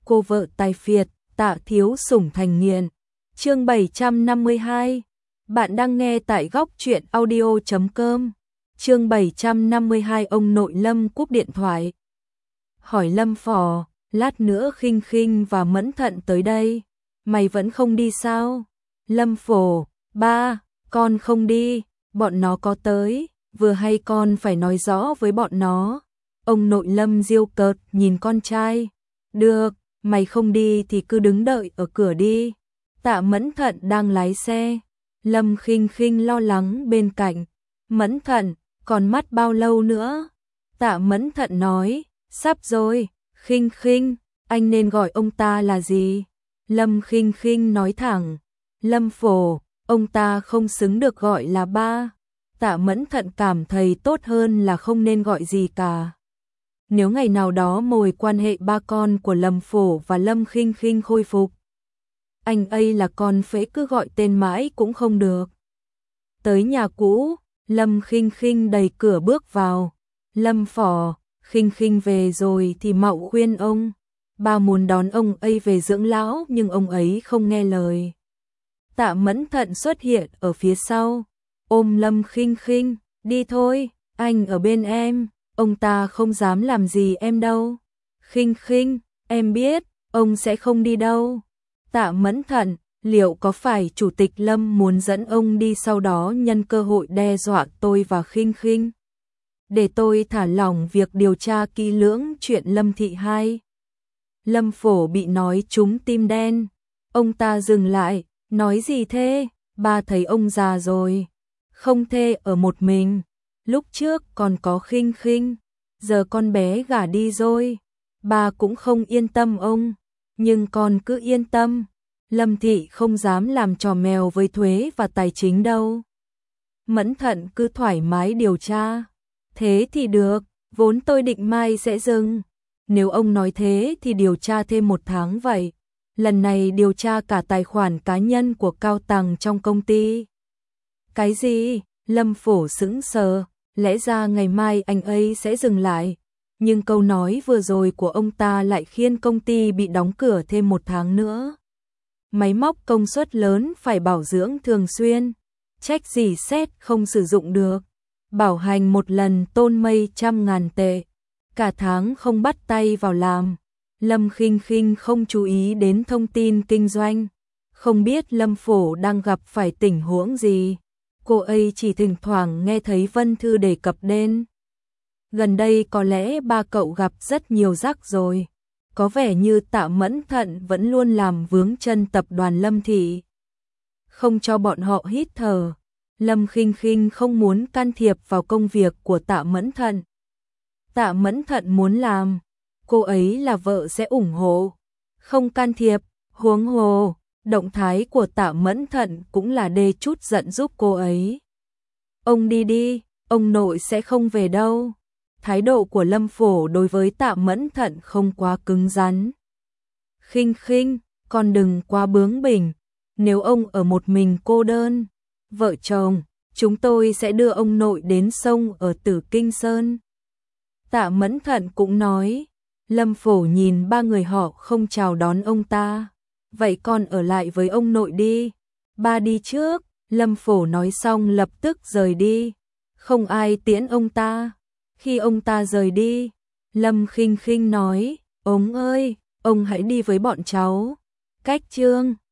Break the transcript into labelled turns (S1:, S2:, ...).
S1: cô vợ tài phiệt, Tạ thiếu sủng thành nghiện. Chương 752. Bạn đang nghe tại góc truyện audio.com. Chương 752. Ông nội Lâm cúp điện thoại. Hỏi Lâm Phò, lát nữa Khinh Khinh và Mẫn Thận tới đây, mày vẫn không đi sao? Lâm Phổ, ba, con không đi, bọn nó có tới, vừa hay con phải nói rõ với bọn nó. Ông nội Lâm giễu cợt nhìn con trai. Được, mày không đi thì cứ đứng đợi ở cửa đi. Tạ Mẫn Thận đang lái xe. Lâm Khinh Khinh lo lắng bên cạnh. Mẫn Thận, còn mất bao lâu nữa? Tạ Mẫn Thận nói, sắp rồi. Khinh Khinh, anh nên gọi ông ta là gì? Lâm Khinh Khinh nói thẳng. Lâm Phổ, ông ta không xứng được gọi là ba. Tạ Mẫn Thận cảm thấy tốt hơn là không nên gọi gì cả. Nếu ngày nào đó mối quan hệ ba con của Lâm Phổ và Lâm Khinh Khinh khôi phục, anh ấy là con phế cứ gọi tên mãi cũng không được. Tới nhà cũ, Lâm Khinh Khinh đẩy cửa bước vào. Lâm Phò, Khinh Khinh về rồi thì Mậu khuyên ông. Ba muốn đón ông ấy về dưỡng lão nhưng ông ấy không nghe lời. Tạ Mẫn Thận xuất hiện ở phía sau, ôm Lâm Khinh Khinh, đi thôi, anh ở bên em, ông ta không dám làm gì em đâu. Khinh Khinh, em biết, ông sẽ không đi đâu. Tạ Mẫn Thận, liệu có phải Chủ tịch Lâm muốn dẫn ông đi sau đó nhân cơ hội đe dọa tôi và Khinh Khinh? Để tôi thả lỏng việc điều tra kỹ lưỡng chuyện Lâm Thị Hai. Lâm Phổ bị nói trúng tim đen. Ông ta dừng lại, nói gì thế? Ba thấy ông già rồi, không thể ở một mình. Lúc trước còn có Khinh Khinh, giờ con bé gả đi rồi. Ba cũng không yên tâm ông, nhưng con cứ yên tâm. Lâm Thị không dám làm trò mèo với thuế và tài chính đâu. Mẫn Thận cứ thoải mái điều tra. Thế thì được, vốn tôi định mai sẽ dừng. Nếu ông nói thế thì điều tra thêm 1 tháng vậy. Lần này điều tra cả tài khoản cá nhân của cao tầng trong công ty. Cái gì? Lâm Phổ sững sờ, lẽ ra ngày mai anh ấy sẽ dừng lại. Nhưng câu nói vừa rồi của ông ta lại khiến công ty bị đóng cửa thêm 1 tháng nữa. Máy móc công suất lớn phải bảo dưỡng thường xuyên. Trách gì sét không sử dụng được. Bảo hành 1 lần tôn mây 100.000 tệ. Cả tháng không bắt tay vào làm. Lâm Khinh Khinh không chú ý đến thông tin kinh doanh. Không biết Lâm Phổ đang gặp phải tình huống gì. Cô ấy chỉ thỉnh thoảng nghe thấy Vân Thư đề cập đến. Gần đây có lẽ ba cậu gặp rất nhiều rắc rồi. Có vẻ như Tạ Mẫn Thận vẫn luôn làm vướng chân tập đoàn Lâm Thị, không cho bọn họ hít thở. Lâm Khinh Khinh không muốn can thiệp vào công việc của Tạ Mẫn Thận. Tạ Mẫn Thận muốn làm, cô ấy là vợ sẽ ủng hộ. Không can thiệp, huống hồ, động thái của Tạ Mẫn Thận cũng là để chút giận giúp cô ấy. Ông đi đi, ông nội sẽ không về đâu. Thái độ của Lâm Phổ đối với Tạ Mẫn Thận không quá cứng rắn. Khinh Khinh, con đừng quá bướng bỉnh. Nếu ông ở một mình cô đơn, vợ chồng, chúng tôi sẽ đưa ông nội đến sông ở Tử Kinh Sơn. Tạ Mẫn Thận cũng nói. Lâm Phổ nhìn ba người họ không chào đón ông ta. Vậy con ở lại với ông nội đi. Ba đi trước. Lâm Phổ nói xong lập tức rời đi. Không ai tiễn ông ta. Khi ông ta rời đi, Lâm Khinh Khinh nói, ông ơi, ông hãy đi với bọn cháu. Cách Trương.